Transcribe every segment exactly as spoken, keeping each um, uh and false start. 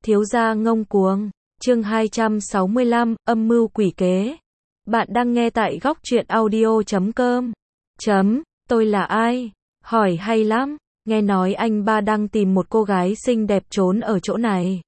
Thiếu gia ngông cuồng, chương hai trăm sáu mươi lăm, âm mưu quỷ kế. Bạn đang nghe tại góc truyện audio chấm com. Chấm, tôi là ai? Hỏi hay lắm, nghe nói anh ba đang tìm một cô gái xinh đẹp trốn ở chỗ này.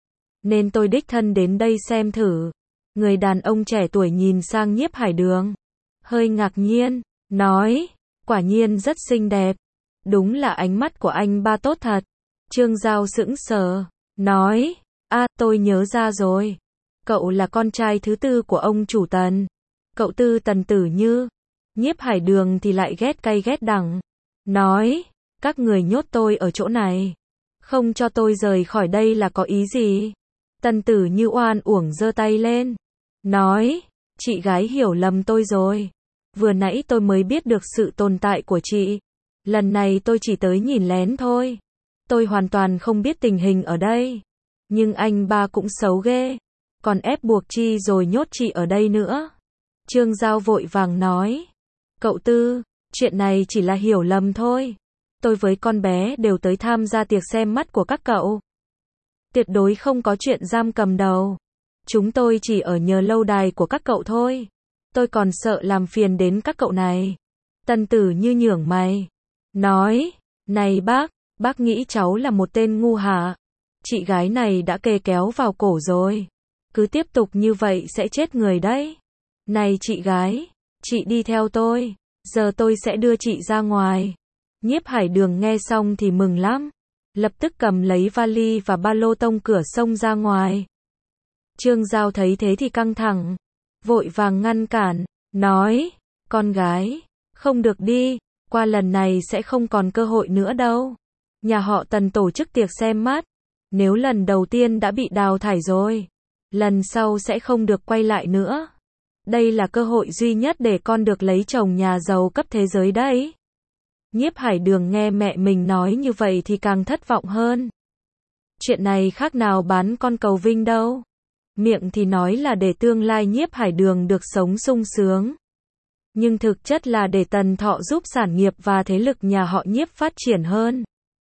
Nên tôi đích thân đến đây xem thử. Người đàn ông trẻ tuổi nhìn sang Nhiếp Hải Đường. Hơi ngạc nhiên, nói, quả nhiên rất xinh đẹp. Đúng là ánh mắt của anh ba tốt thật. Trương Giao sững sờ, nói, a, tôi nhớ ra rồi. Cậu là con trai thứ tư của ông chủ Tần. Cậu Tư Tần Tử Như. Nhiếp Hải Đường thì lại ghét cay ghét đắng. Nói, các người nhốt tôi ở chỗ này. Không cho tôi rời khỏi đây là có ý gì? Tần Tử Như oan uổng giơ tay lên. Nói, chị gái hiểu lầm tôi rồi. Vừa nãy tôi mới biết được sự tồn tại của chị. Lần này tôi chỉ tới nhìn lén thôi. Tôi hoàn toàn không biết tình hình ở đây. Nhưng anh ba cũng xấu ghê. Còn ép buộc chi rồi nhốt chị ở đây nữa. Trương Giao vội vàng nói. Cậu Tư, chuyện này chỉ là hiểu lầm thôi. Tôi với con bé đều tới tham gia tiệc xem mắt của các cậu. Tuyệt đối không có chuyện giam cầm đâu. Chúng tôi chỉ ở nhờ lâu đài của các cậu thôi. Tôi còn sợ làm phiền đến các cậu này. Tần Tử Như nhướng mày. Nói, này bác, bác nghĩ cháu là một tên ngu hả? Chị gái này đã kề kéo vào cổ rồi. Cứ tiếp tục như vậy sẽ chết người đấy. Này chị gái, chị đi theo tôi. Giờ tôi sẽ đưa chị ra ngoài. Nhiếp Hải Đường nghe xong thì mừng lắm. Lập tức cầm lấy vali và ba lô tông cửa xông ra ngoài. Trương Giao thấy thế thì căng thẳng. Vội vàng ngăn cản. Nói, con gái, không được đi. Qua lần này sẽ không còn cơ hội nữa đâu. Nhà họ Tần tổ chức tiệc xem mắt. Nếu lần đầu tiên đã bị đào thải rồi, lần sau sẽ không được quay lại nữa. Đây là cơ hội duy nhất để con được lấy chồng nhà giàu cấp thế giới đấy. Nhiếp Hải Đường nghe mẹ mình nói như vậy thì càng thất vọng hơn. Chuyện này khác nào bán con cầu vinh đâu. Miệng thì nói là để tương lai Nhiếp Hải Đường được sống sung sướng. Nhưng thực chất là để Tần Thọ giúp sản nghiệp và thế lực nhà họ Nhiếp phát triển hơn.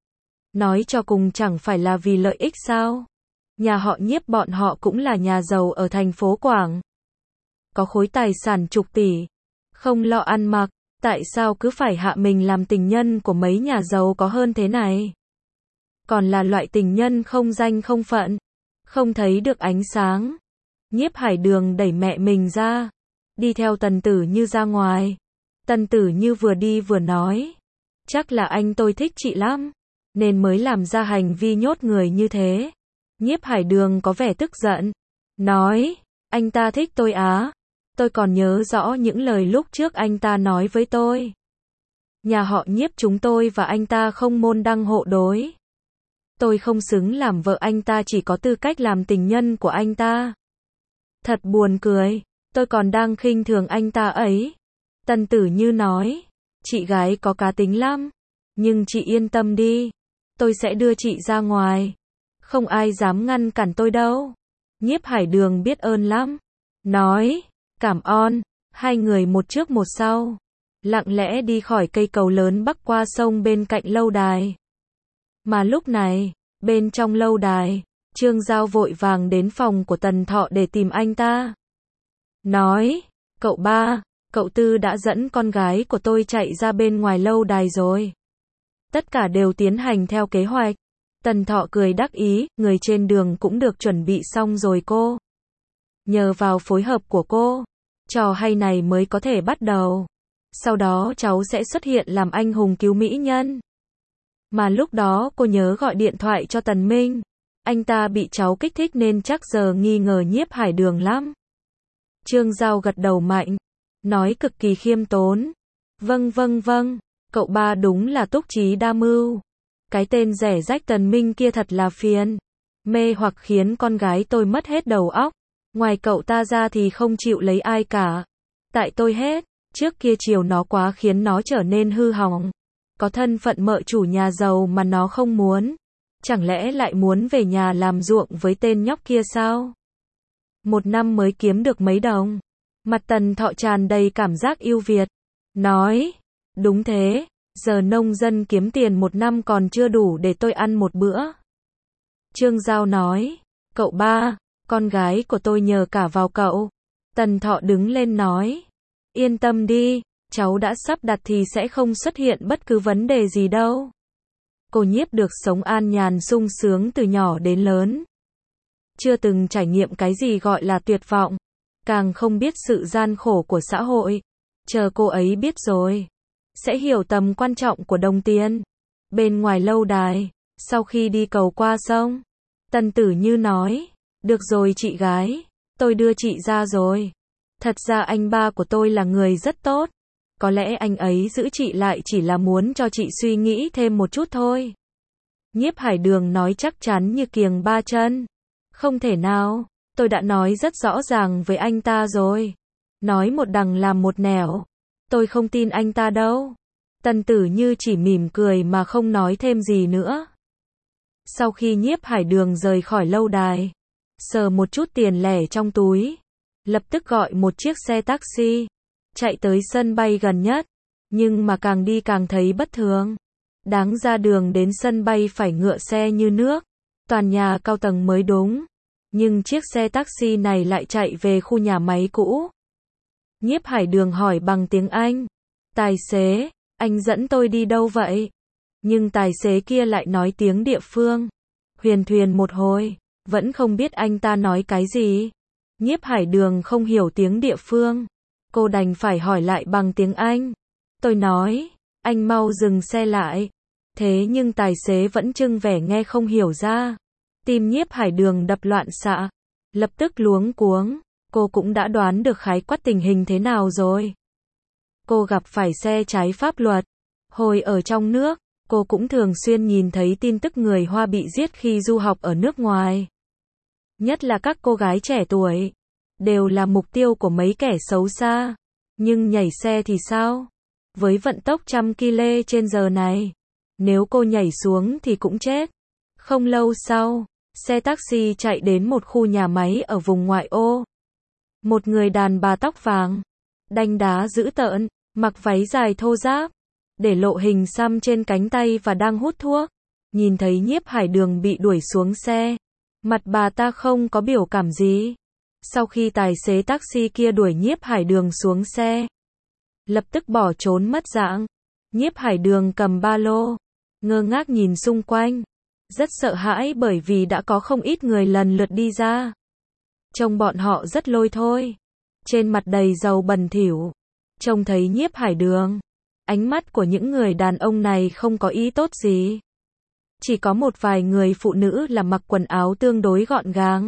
Nói cho cùng chẳng phải là vì lợi ích sao? Nhà họ Nhiếp bọn họ cũng là nhà giàu ở thành phố Quảng. Có khối tài sản chục tỷ. Không lo ăn mặc, tại sao cứ phải hạ mình làm tình nhân của mấy nhà giàu có hơn thế này? Còn là loại tình nhân không danh không phận, không thấy được ánh sáng. Nhiếp Hải Đường đẩy mẹ mình ra, đi theo Tần Tử Như ra ngoài. Tần Tử Như vừa đi vừa nói, chắc là anh tôi thích chị lắm, nên mới làm ra hành vi nhốt người như thế. Nhiếp Hải Đường có vẻ tức giận, nói, anh ta thích tôi á? Tôi còn nhớ rõ những lời lúc trước anh ta nói với tôi. Nhà họ Nhiếp chúng tôi và anh ta không môn đăng hộ đối. Tôi không xứng làm vợ anh ta, chỉ có tư cách làm tình nhân của anh ta. Thật buồn cười, tôi còn đang khinh thường anh ta ấy. Tần Tử Như nói, chị gái có cá tính lắm, nhưng chị yên tâm đi, tôi sẽ đưa chị ra ngoài. Không ai dám ngăn cản tôi đâu. Nhiếp Hải Đường biết ơn lắm. Nói, cảm ơn. Hai người một trước một sau, lặng lẽ đi khỏi cây cầu lớn bắc qua sông bên cạnh lâu đài. Mà lúc này, bên trong lâu đài, Trương Giao vội vàng đến phòng của Tần Thọ để tìm anh ta. Nói, cậu ba, cậu Tư đã dẫn con gái của tôi chạy ra bên ngoài lâu đài rồi. Tất cả đều tiến hành theo kế hoạch. Tần Thọ cười đắc ý, người trên đường cũng được chuẩn bị xong rồi cô. Nhờ vào phối hợp của cô, trò hay này mới có thể bắt đầu. Sau đó cháu sẽ xuất hiện làm anh hùng cứu mỹ nhân. Mà lúc đó cô nhớ gọi điện thoại cho Tần Minh. Anh ta bị cháu kích thích nên chắc giờ nghi ngờ Nhiếp Hải Đường lắm. Trương Giao gật đầu mạnh, nói cực kỳ khiêm tốn. Vâng vâng vâng, cậu ba đúng là túc trí đa mưu. Cái tên rẻ rách Tần Minh kia thật là phiền. Mê hoặc khiến con gái tôi mất hết đầu óc. Ngoài cậu ta ra thì không chịu lấy ai cả. Tại tôi hết, trước kia chiều nó quá khiến nó trở nên hư hỏng. Có thân phận mợ chủ nhà giàu mà nó không muốn. Chẳng lẽ lại muốn về nhà làm ruộng với tên nhóc kia sao? Một năm mới kiếm được mấy đồng. Mặt Tần Thọ tràn đầy cảm giác yêu Việt. Nói, đúng thế, giờ nông dân kiếm tiền một năm còn chưa đủ để tôi ăn một bữa. Trương Giao nói, Cậu ba, con gái của tôi nhờ cả vào cậu. Tần Thọ đứng lên nói. Yên tâm đi, cháu đã sắp đặt thì sẽ không xuất hiện bất cứ vấn đề gì đâu. Cô Nhiếp được sống an nhàn sung sướng từ nhỏ đến lớn. Chưa từng trải nghiệm cái gì gọi là tuyệt vọng, càng không biết sự gian khổ của xã hội. Chờ cô ấy biết rồi, sẽ hiểu tầm quan trọng của đồng tiền. Bên ngoài lâu đài, sau khi đi cầu qua sông, Tần Tử Như nói, được rồi chị gái, tôi đưa chị ra rồi. Thật ra anh ba của tôi là người rất tốt. Có lẽ anh ấy giữ chị lại chỉ là muốn cho chị suy nghĩ thêm một chút thôi. Nhiếp Hải Đường nói chắc chắn như kiềng ba chân. Không thể nào, tôi đã nói rất rõ ràng với anh ta rồi. Nói một đằng làm một nẻo. Tôi không tin anh ta đâu. Tần Tử Như chỉ mỉm cười mà không nói thêm gì nữa. Sau khi Nhiếp Hải Đường rời khỏi lâu đài, sờ một chút tiền lẻ trong túi, lập tức gọi một chiếc xe taxi, chạy tới sân bay gần nhất. Nhưng mà càng đi càng thấy bất thường. Đáng ra đường đến sân bay phải ngựa xe như nước, toàn nhà cao tầng mới đúng. Nhưng chiếc xe taxi này lại chạy về khu nhà máy cũ. Nhiếp Hải Đường hỏi bằng tiếng Anh. Tài xế, anh dẫn tôi đi đâu vậy? Nhưng tài xế kia lại nói tiếng địa phương. Huyền thuyền một hồi, vẫn không biết anh ta nói cái gì. Nhiếp Hải Đường không hiểu tiếng địa phương. Cô đành phải hỏi lại bằng tiếng Anh. Tôi nói, anh mau dừng xe lại. Thế nhưng tài xế vẫn trưng vẻ nghe không hiểu ra. Tim Nhiếp Hải Đường đập loạn xạ. Lập tức luống cuống. Cô cũng đã đoán được khái quát tình hình thế nào rồi. Cô gặp phải xe trái pháp luật. Hồi ở trong nước, cô cũng thường xuyên nhìn thấy tin tức người Hoa bị giết khi du học ở nước ngoài. Nhất là các cô gái trẻ tuổi. Đều là mục tiêu của mấy kẻ xấu xa. Nhưng nhảy xe thì sao? Với vận tốc trăm ki lô mét trên giờ này, nếu cô nhảy xuống thì cũng chết. Không lâu sau, xe taxi chạy đến một khu nhà máy ở vùng ngoại ô. Một người đàn bà tóc vàng, đanh đá dữ tợn, mặc váy dài thô ráp, để lộ hình xăm trên cánh tay và đang hút thuốc. Nhìn thấy Nhiếp Hải Đường bị đuổi xuống xe, mặt bà ta không có biểu cảm gì. Sau khi tài xế taxi kia đuổi Nhiếp Hải Đường xuống xe, lập tức bỏ trốn mất dạng. Nhiếp Hải Đường cầm ba lô, ngơ ngác nhìn xung quanh, rất sợ hãi bởi vì đã có không ít người lần lượt đi ra. Trông bọn họ rất lôi thôi, trên mặt đầy dầu bẩn thỉu. Trông thấy Nhiếp Hải Đường, ánh mắt của những người đàn ông này không có ý tốt gì. Chỉ có một vài người phụ nữ là mặc quần áo tương đối gọn gàng,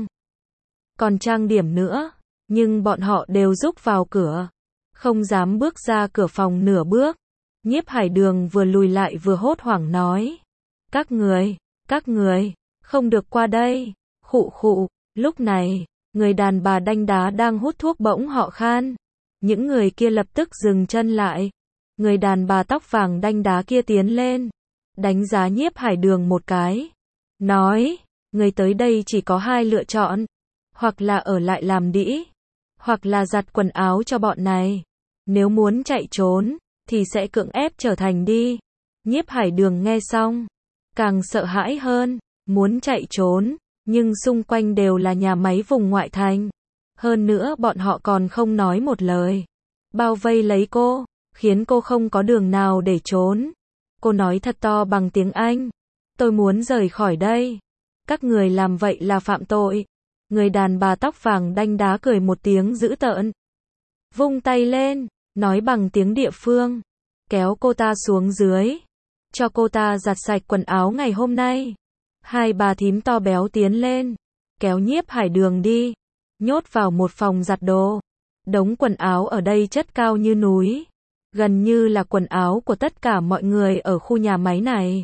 còn trang điểm nữa, nhưng bọn họ đều rúc vào cửa, không dám bước ra cửa phòng nửa bước. Nhiếp Hải Đường vừa lùi lại vừa hốt hoảng nói. Các người, các người, không được qua đây. Khụ khụ, lúc này, người đàn bà đanh đá đang hút thuốc bỗng họ khan. Những người kia lập tức dừng chân lại. Người đàn bà tóc vàng đanh đá kia tiến lên, đánh giá Nhiếp Hải Đường một cái. Nói, người tới đây chỉ có hai lựa chọn. Hoặc là ở lại làm đĩ, hoặc là giặt quần áo cho bọn này. Nếu muốn chạy trốn, thì sẽ cưỡng ép trở thành đi. Nhiếp Hải Đường nghe xong, càng sợ hãi hơn, muốn chạy trốn, nhưng xung quanh đều là nhà máy vùng ngoại thành. Hơn nữa bọn họ còn không nói một lời, bao vây lấy cô, khiến cô không có đường nào để trốn. Cô nói thật to bằng tiếng Anh, tôi muốn rời khỏi đây. Các người làm vậy là phạm tội. Người đàn bà tóc vàng đanh đá cười một tiếng dữ tợn, vung tay lên, nói bằng tiếng địa phương, kéo cô ta xuống dưới, cho cô ta giặt sạch quần áo ngày hôm nay. Hai bà thím to béo tiến lên, kéo Nhiếp Hải Đường đi, nhốt vào một phòng giặt đồ. Đống quần áo ở đây chất cao như núi, gần như là quần áo của tất cả mọi người ở khu nhà máy này.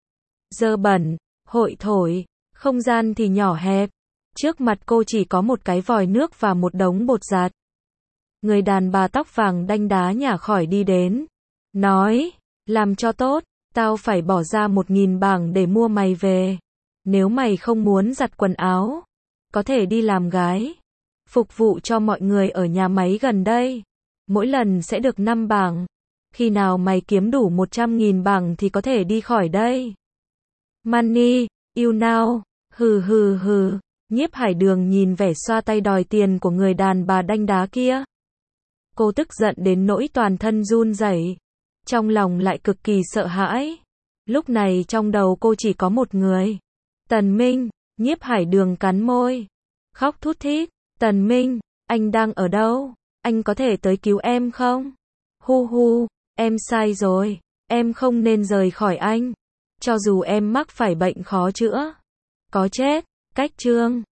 Dơ bẩn, hội thổi, không gian thì nhỏ hẹp. Trước mặt cô chỉ có một cái vòi nước và một đống bột giặt. Người đàn bà tóc vàng đanh đá nhả khỏi đi đến, nói, làm cho tốt, tao phải bỏ ra một nghìn bảng để mua mày về. Nếu mày không muốn giặt quần áo, có thể đi làm gái, phục vụ cho mọi người ở nhà máy gần đây. Mỗi lần sẽ được năm bảng. Khi nào mày kiếm đủ một trăm nghìn bảng thì có thể đi khỏi đây. Money, you know, hừ hừ hừ. Nhiếp Hải Đường nhìn vẻ xoa tay đòi tiền của người đàn bà đanh đá kia. Cô tức giận đến nỗi toàn thân run rẩy, trong lòng lại cực kỳ sợ hãi. Lúc này trong đầu cô chỉ có một người. Tần Minh. Nhiếp Hải Đường cắn môi, khóc thút thít. Tần Minh, anh đang ở đâu? Anh có thể tới cứu em không? Hu hu, em sai rồi. Em không nên rời khỏi anh. Cho dù em mắc phải bệnh khó chữa, có chết. Cách chương